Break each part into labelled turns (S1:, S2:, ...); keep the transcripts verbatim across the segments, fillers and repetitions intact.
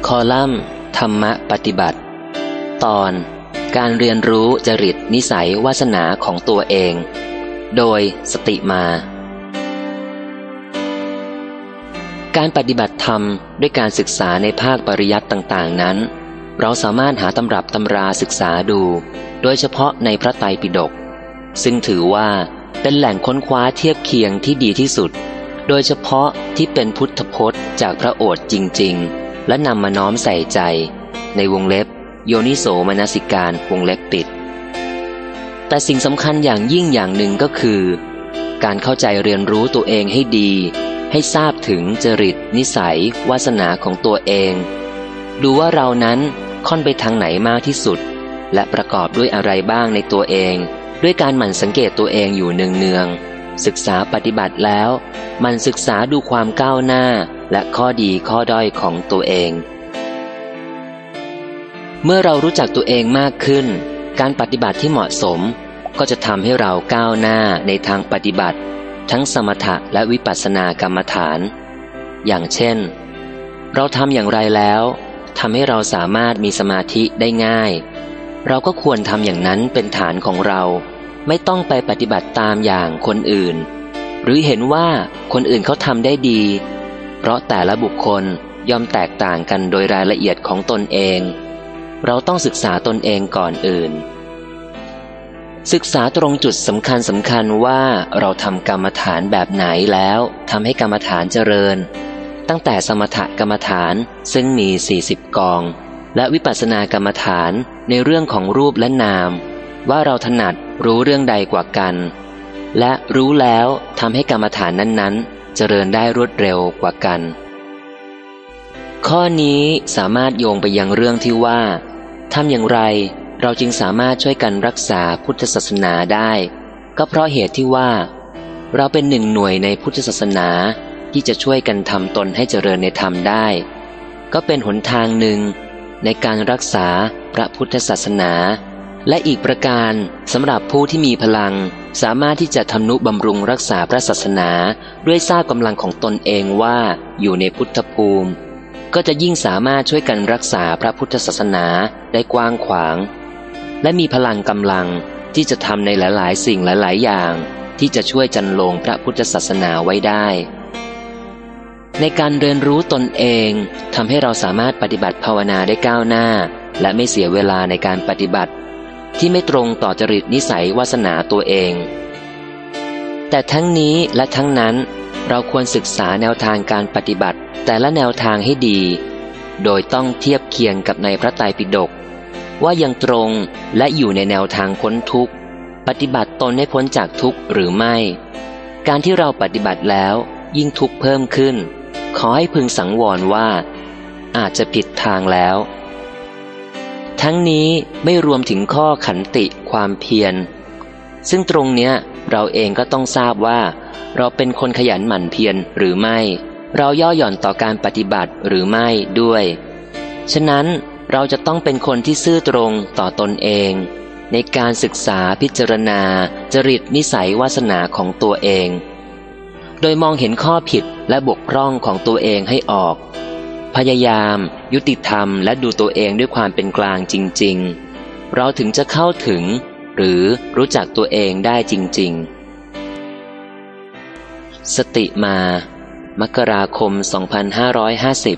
S1: คอลัมน์ธรรมะปฏิบัติตอนการเรียนรู้จริตนิสัยวาสนาของตัวเองโดยสติมาการปฏิบัติธรรมด้วยการศึกษาในภาคปริยัติต่างๆนั้นเราสามารถหาตำรับตำราศึกษาดูโดยเฉพาะในพระไตรปิฎกซึ่งถือว่าเป็นแหล่งค้นคว้าเทียบเคียงที่ดีที่สุดโดยเฉพาะที่เป็นพุทธพจน์จากพระโอษฐ์จริงๆและนำมาน้อมใส่ใจในวงเล็บโยนิโสมนสิการวงเล็บปิดแต่สิ่งสำคัญอย่างยิ่งอย่างหนึ่งก็คือการเข้าใจเรียนรู้ตัวเองให้ดีให้ทราบถึงจริตนิสัยวาสนาของตัวเองดูว่าเรานั้นค่อนไปทางไหนมากที่สุดและประกอบด้วยอะไรบ้างในตัวเองด้วยการหมั่นสังเกตตัวเองอยู่เนืองๆศึกษาปฏิบัติแล้วมันศึกษาดูความก้าวหน้าและข้อดีข้อด้อยของตัวเองเมื่อเรารู้จักตัวเองมากขึ้นการปฏิบัติที่เหมาะสมก็จะทำให้เราก้าวหน้าในทางปฏิบัติทั้งสมถะและวิปัสสนากรรมฐานอย่างเช่นเราทำอย่างไรแล้วทำให้เราสามารถมีสมาธิได้ง่ายเราก็ควรทำอย่างนั้นเป็นฐานของเราไม่ต้องไปปฏิบัติตามอย่างคนอื่นหรือเห็นว่าคนอื่นเขาทำได้ดีเพราะแต่ละบุคคลย่อมแตกต่างกันโดยรายละเอียดของตนเองเราต้องศึกษาตนเองก่อนอื่นศึกษาตรงจุดสำคัญสำคัญว่าเราทำกรรมฐานแบบไหนแล้วทำให้กรรมฐานเจริญตั้งแต่สมถกรรมฐานซึ่งมีสี่สิบกองและวิปัสสนากรรมฐานในเรื่องของรูปและนามว่าเราถนัดรู้เรื่องใดกว่ากันและรู้แล้วทำให้กรรมฐานนั้นๆเจริญได้รวดเร็วกว่ากันข้อนี้สามารถโยงไปยังเรื่องที่ว่าทำอย่างไรเราจึงสามารถช่วยกันรักษาพุทธศาสนาได้ก็เพราะเหตุที่ว่าเราเป็นหนึ่งหน่วยในพุทธศาสนาที่จะช่วยกันทำตนให้เจริญในธรรมได้ก็เป็นหนทางหนึ่งในการรักษาพระพุทธศาสนาและอีกประการสำหรับผู้ที่มีพลังสามารถที่จะทำนุบำรุงรักษาพระศาสนาด้วยทราบกำลังของตนเองว่าอยู่ในพุทธภูมิก็จะยิ่งสามารถช่วยกันรักษาพระพุทธศาสนาได้กว้างขวางและมีพลังกำลังที่จะทำในหลายๆสิ่งหลายๆอย่างที่จะช่วยจันโลงพระพุทธศาสนาไว้ได้ในการเรียนรู้ตนเองทำให้เราสามารถปฏิบัติภาวนาได้ก้าวหน้าและไม่เสียเวลาในการปฏิบัติที่ไม่ตรงต่อจริตนิสัยวาสนาตัวเองแต่ทั้งนี้และทั้งนั้นเราควรศึกษาแนวทางการปฏิบัติแต่ละแนวทางให้ดีโดยต้องเทียบเคียงกับในพระไตรปิฎกว่ายังตรงและอยู่ในแนวทางพ้นทุกข์ปฏิบัติตนให้พ้นจากทุกข์หรือไม่การที่เราปฏิบัติแล้วยิ่งทุกข์เพิ่มขึ้นขอให้พึงสังวรว่าอาจจะผิดทางแล้วทั้งนี้ไม่รวมถึงข้อขันติความเพียรซึ่งตรงเนี้ยเราเองก็ต้องทราบว่าเราเป็นคนขยันหมั่นเพียรหรือไม่เราย่อหย่อนต่อการปฏิบัติหรือไม่ด้วยฉะนั้นเราจะต้องเป็นคนที่ซื่อตรงต่อตนเองในการศึกษาพิจารณาจริตนิสัยวาสนาของตัวเองโดยมองเห็นข้อผิดและบกพร่องของตัวเองให้ออกพยายามยุติธรรมและดูตัวเองด้วยความเป็นกลางจริงๆเราถึงจะเข้าถึงหรือรู้จักตัวเองได้จริงๆสติมามกราคมสองพันห้าร้อยห้าสิบ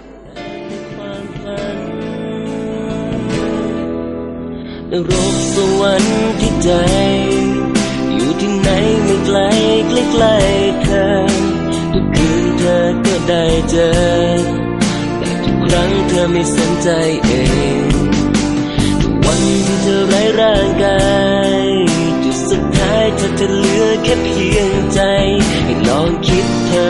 S2: นรกสวรรค์ที่ใจอยู่ที่ไหนไม่ไกลใกล้ๆเธอทุกคืนเธอก็ได้เจอแต่ทุกครั้งเธอไม่สนใจเองทุกวันที่เธอไร้ร่างกายจุดสุดท้ายเธอจะเหลือแค่เพียงใจให้ลองคิดเธอ